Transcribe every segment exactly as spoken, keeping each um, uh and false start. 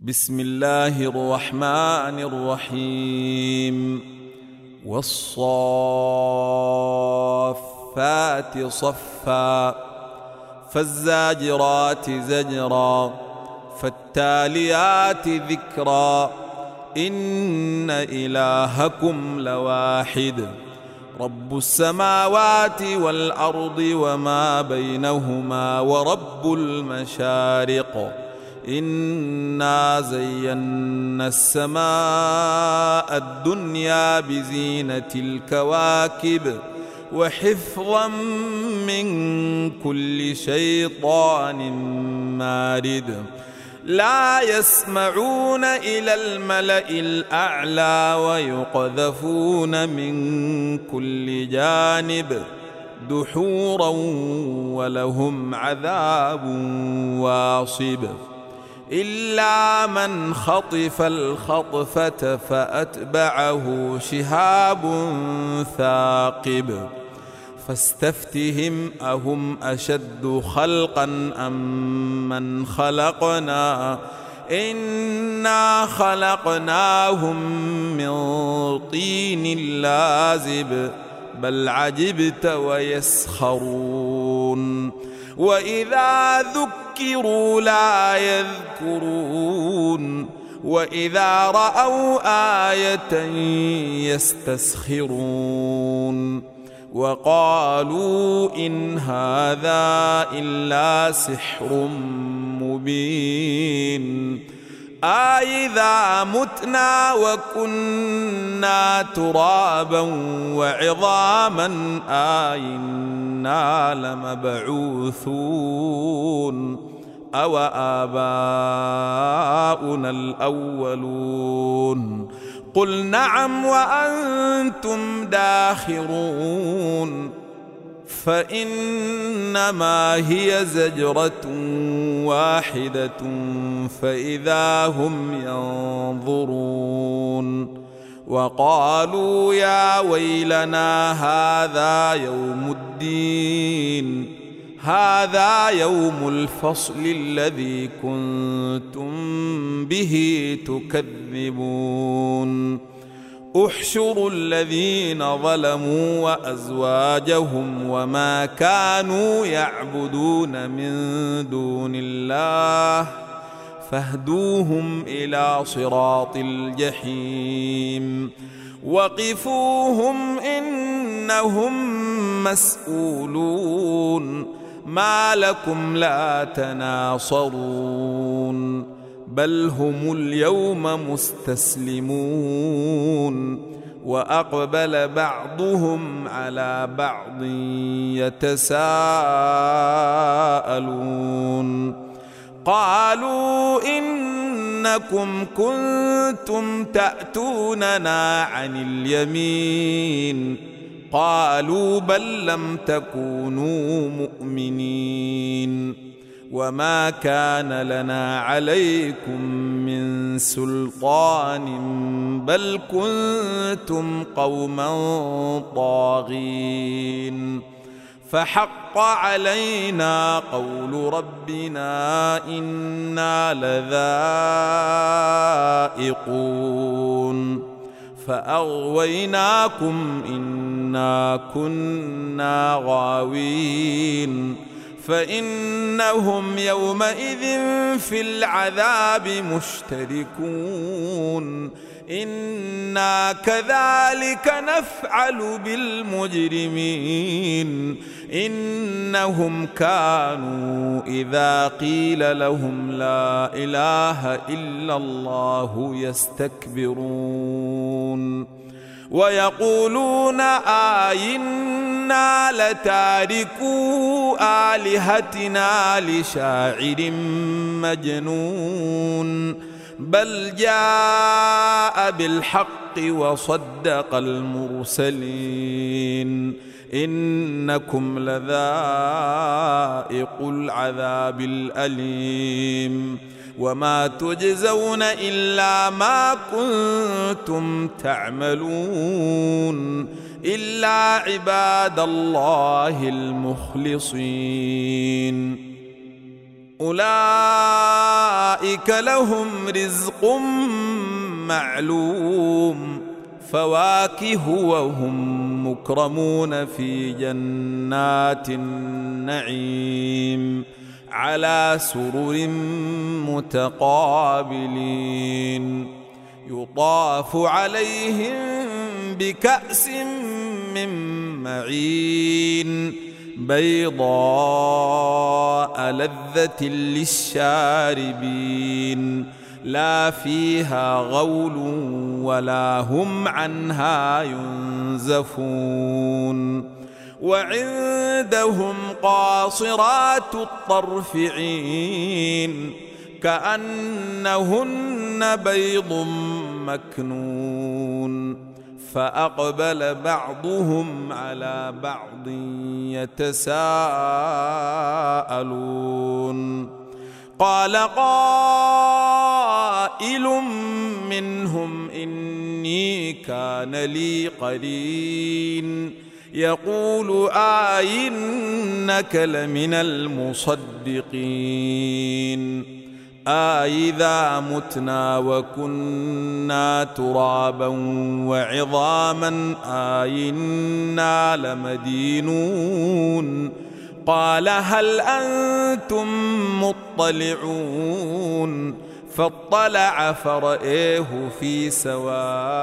بسم الله الرحمن الرحيم والصافات صفا فالزاجرات زجرا فالتاليات ذكرا إن إلهكم لواحد رب السماوات والأرض وما بينهما ورب المشارق إنا زينا السماء الدنيا بزينة الكواكب وحفظا من كل شيطان مارد لا يسمعون إلى الملأ الأعلى ويقذفون من كل جانب دحورا ولهم عذاب واصب إلا من خطف الخطفة فأتبعه شهاب ثاقب فاستفتهم أهم أشد خلقا أم من خلقنا إنا خلقناهم من طين لازب بل عجبت ويسخرون وإذا ذكروا لا يذكرون وإذا رأوا آية يستسخرون وقالوا إن هذا إلا سحر مبين أإذا متنا وكنا ترابا وعظاما أإنا لمبعوثون أو آباؤنا الأولون قل نعم وأنتم داخرون فإنما هي زجرة واحدة فإذا هم ينظرون وقالوا يا ويلنا هذا يوم الدين هذا يوم الفصل الذي كنتم به تكذبون احشروا الذين ظلموا وأزواجهم وما كانوا يعبدون من دون الله فاهدوهم إلى صراط الجحيم وقفوهم إنهم مسؤولون ما لكم لا تناصرون بل هم اليوم مستسلمون وأقبل بعضهم على بعض يتساءلون قالوا إنكم كنتم تأتوننا عن اليمين قالوا بل لم تكونوا مؤمنين وما كان لنا عليكم من سلطان بل كنتم قوما طاغين فحق علينا قول ربنا إنا لذائقون فأغويناكم إنا كنا غاوين فإنهم يومئذ في العذاب مشتركون إنا كذلك نفعل بالمجرمين إنهم كانوا إذا قيل لهم لا إله إلا الله يستكبرون ويقولون آئنا لتاركو آلهتنا لشاعر مجنون بل جاء بالحق وصدق المرسلين إنكم لذائق العذاب الأليم وما تجزون إلا ما كنتم تعملون إلا عباد الله المخلصين أولئك لهم رزق معلوم فواكه وهم مكرمون في جنات النعيم على سرر متقابلين يطاف عليهم بكأس من معين بيضاء لذة للشاربين لا فيها غول ولا هم عنها ينزفون وعندهم قاصرات الطرف عين كأنهن بيض مكنون فأقبل بعضهم على بعض يتساءلون قال قائل منهم إني كان لي قرين يقول أئنك لمن المصدقين أإذا متنا وكنا ترابا وعظاما أإنا لمدينون قال هل أنتم مطلعون فاطلع فرأيه في سواء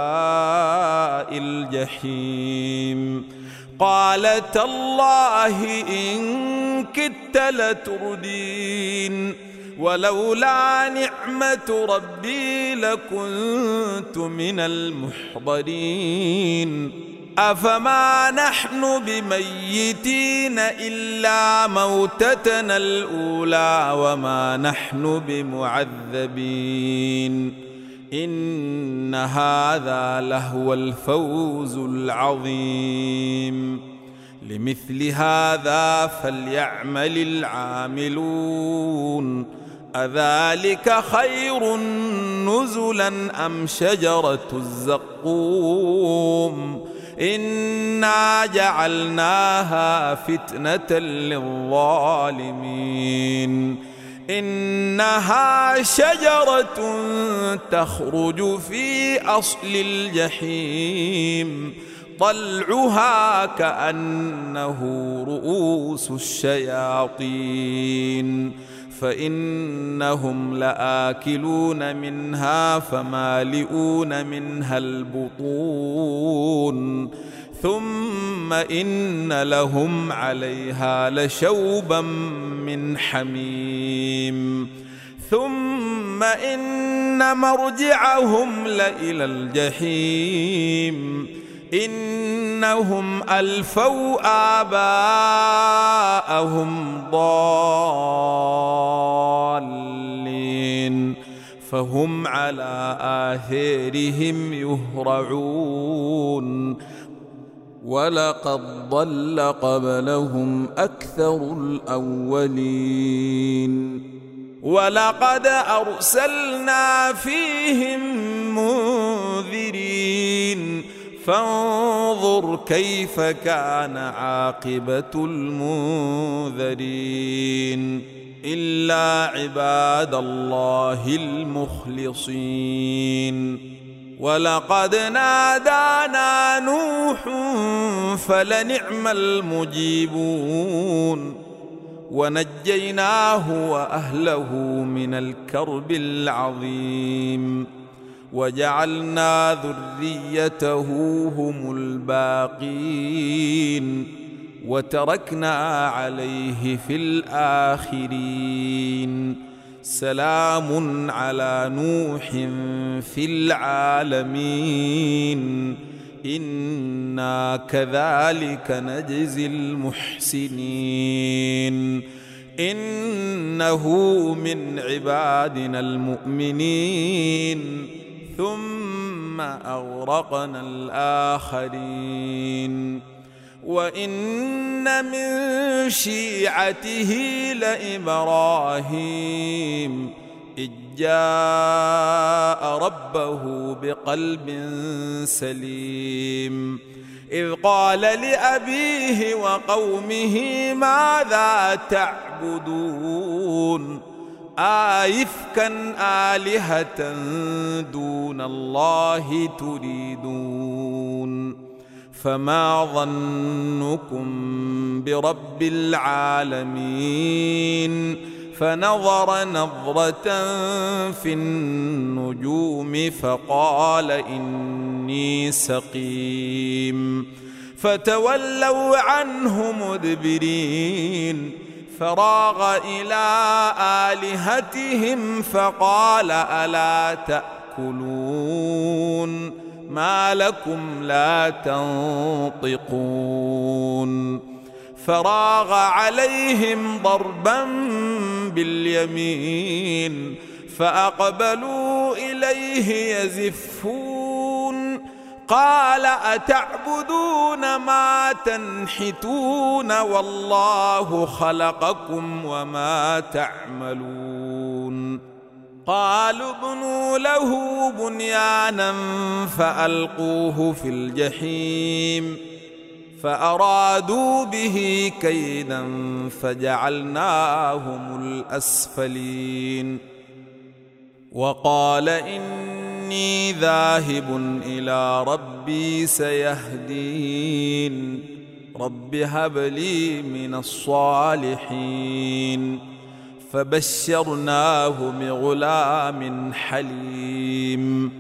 الجحيم قال تالله إن كدت لتردين ولولا نعمة ربي لكنت من المحضرين أفما نحن بميتين إلا موتتنا الأولى وما نحن بمعذبين إن هذا لهو الفوز العظيم لمثل هذا فليعمل العاملون أذلك خير نزلا أم شجرة الزقوم إنا جعلناها فتنة للظالمين إنها شجرة تخرج في أصل الجحيم طلعها كأنه رؤوس الشياطين فإنهم لآكلون منها فمالئون منها البطون ثم إن لهم عليها لشوبا من حميم ثم إن مرجعهم لإلى الجحيم إنهم ألفوا آباءهم ضالين فهم على آثارهم يهرعون ولقد ضل قبلهم أكثر الأولين ولقد أرسلنا فيهم منذرين فانظر كيف كان عاقبة المنذرين إلا عباد الله المخلصين ولقد نادانا نوح فلنعم المجيبون ونجيناه وأهله من الكرب العظيم وجعلنا ذريته هم الباقين وتركنا عليه في الآخرين سلام على نوح في العالمين إنا كذلك نجزي المحسنين إنه من عبادنا المؤمنين ثم أغرقنا الآخرين وإن من شيعته لإبراهيم إذ جاء ربه بقلب سليم إذ قال لأبيه وقومه ماذا تعبدون آئفكا آلهة دون الله تريدون فما ظنكم برب العالمين فنظر نظرة في النجوم فقال إني سقيم فتولوا عنه مدبرين فراغ إلى آلهتهم فقال ألا تأكلون ما لكم لا تنطقون فراغ عليهم ضربا باليمين فأقبلوا إليه يزفون قال أتعبدون ما تنحتون والله خلقكم وما تعملون قالوا ابنوا له بنيانا فألقوه في الجحيم فأرادوا به كيدا فجعلناهم الأسفلين وقال إني ذاهب إلى ربي سيهدين رب هب لي من الصالحين فبشرناه بغلام حليم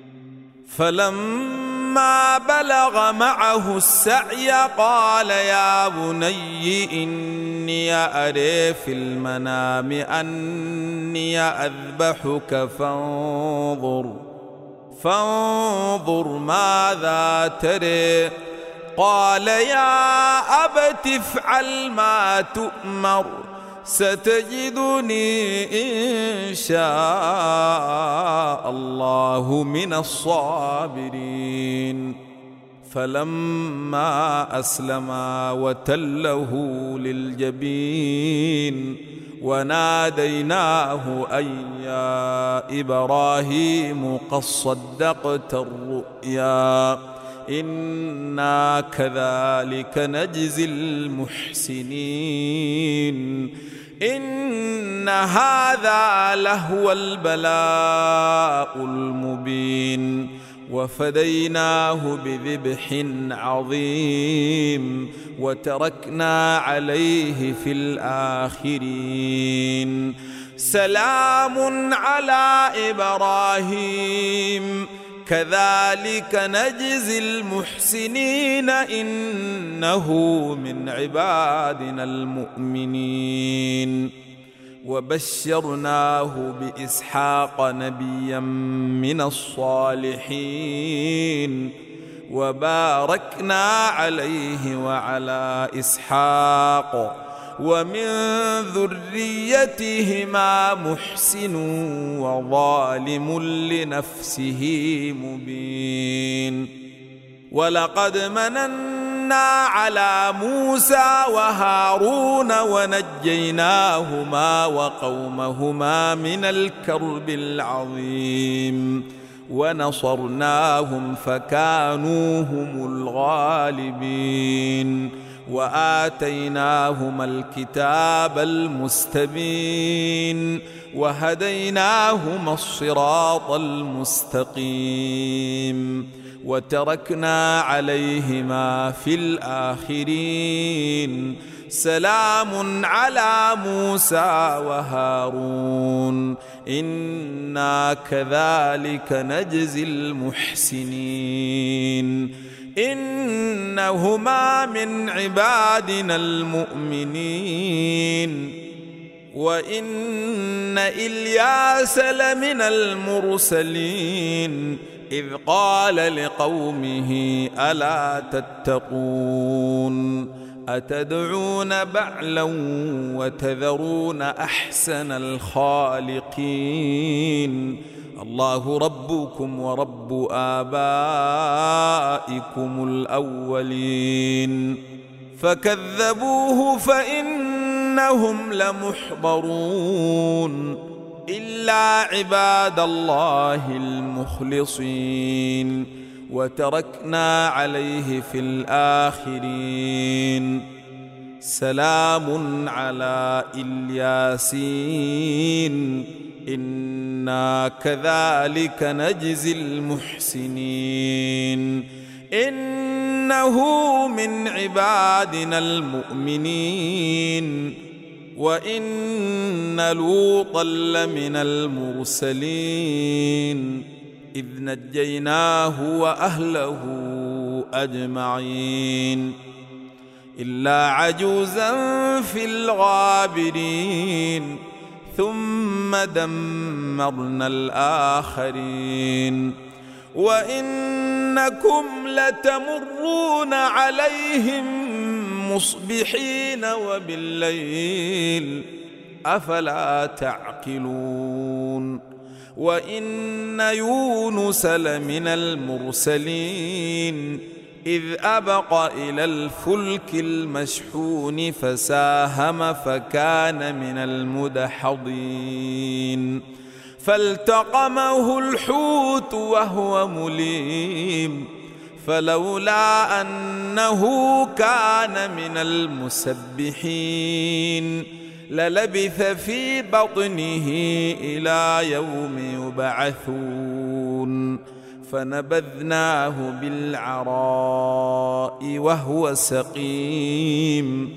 فلما بلغ معه السعي قال يا بني إني أرى في المنام أني أذبحك فانظر فانظر ماذا ترى قال يا أبت افعل ما تؤمر ستجدني إن شاء الله من الصابرين فلما أسلما وتله للجبين وناديناه أي يا إبراهيم قد صدقت الرؤيا إنا كذلك نجزي المحسنين إن هذا لهو البلاء المبين وفديناه بذبح عظيم وتركنا عليه في الآخرين سلام على إبراهيم كذلك نجزي المحسنين إنه من عبادنا المؤمنين وبشرناه بإسحاق نبيا من الصالحين وباركنا عليه وعلى إسحاق ومن ذريتهما محسن وظالم لنفسه مبين ولقد مننا على موسى وهارون ونجيناهما وقومهما من الكرب العظيم ونصرناهم فكانوا هم الغالبين وآتيناهما الكتاب المستبين وهديناهما الصراط المستقيم وتركنا عليهما في الآخرين سلام على موسى وهارون إنا كذلك نجزي المحسنين إنهما من عبادنا المؤمنين وإن إلياس لمن المرسلين إذ قال لقومه ألا تتقون أتدعون بعلا وتذرون أحسن الخالقين الله ربكم ورب آبائكم الأولين فكذبوه فإنهم لمحضرون إلا عباد الله المخلصين وتركنا عليه في الآخرين. سلام على الياسين إنا كذلك نجزي المحسنين إنه من عبادنا المؤمنين وإن لوطا لمن المرسلين إذ نجيناه وأهله أجمعين إلا عجوزا في الغابرين ثم دمرنا الآخرين وإنكم لتمرون عليهم مصبحين وبالليل أفلا تعقلون وإن يونس لمن المرسلين إذ أبق إلى الفلك المشحون فساهم فكان من المدحضين فالتقمه الحوت وهو مليم فلولا أنه كان من المسبحين للبث في بطنه إلى يوم يبعثون فنبذناه بالعراء وهو سقيم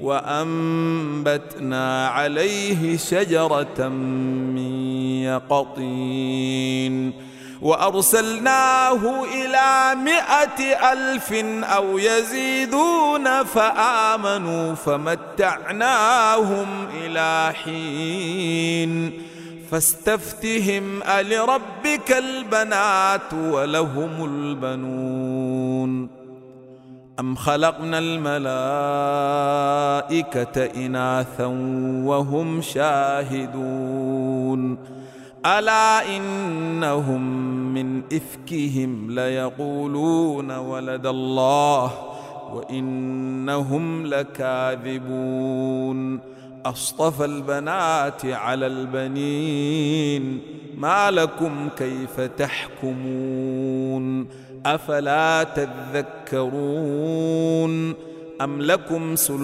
وأنبتنا عليه شجرة من يقطين وأرسلناه إلى مائة ألف أو يزيدون فآمنوا فمتعناهم إلى حين فاستفتهم ألربك البنات ولهم البنون أم خلقنا الملائكة إناثا وهم شاهدون ألا إنهم من إفكهم ليقولون ولد الله وإنهم لكاذبون أصطفى البنات على البنين ما لكم كيف تحكمون أفلا تذكرون أم لكم سلطان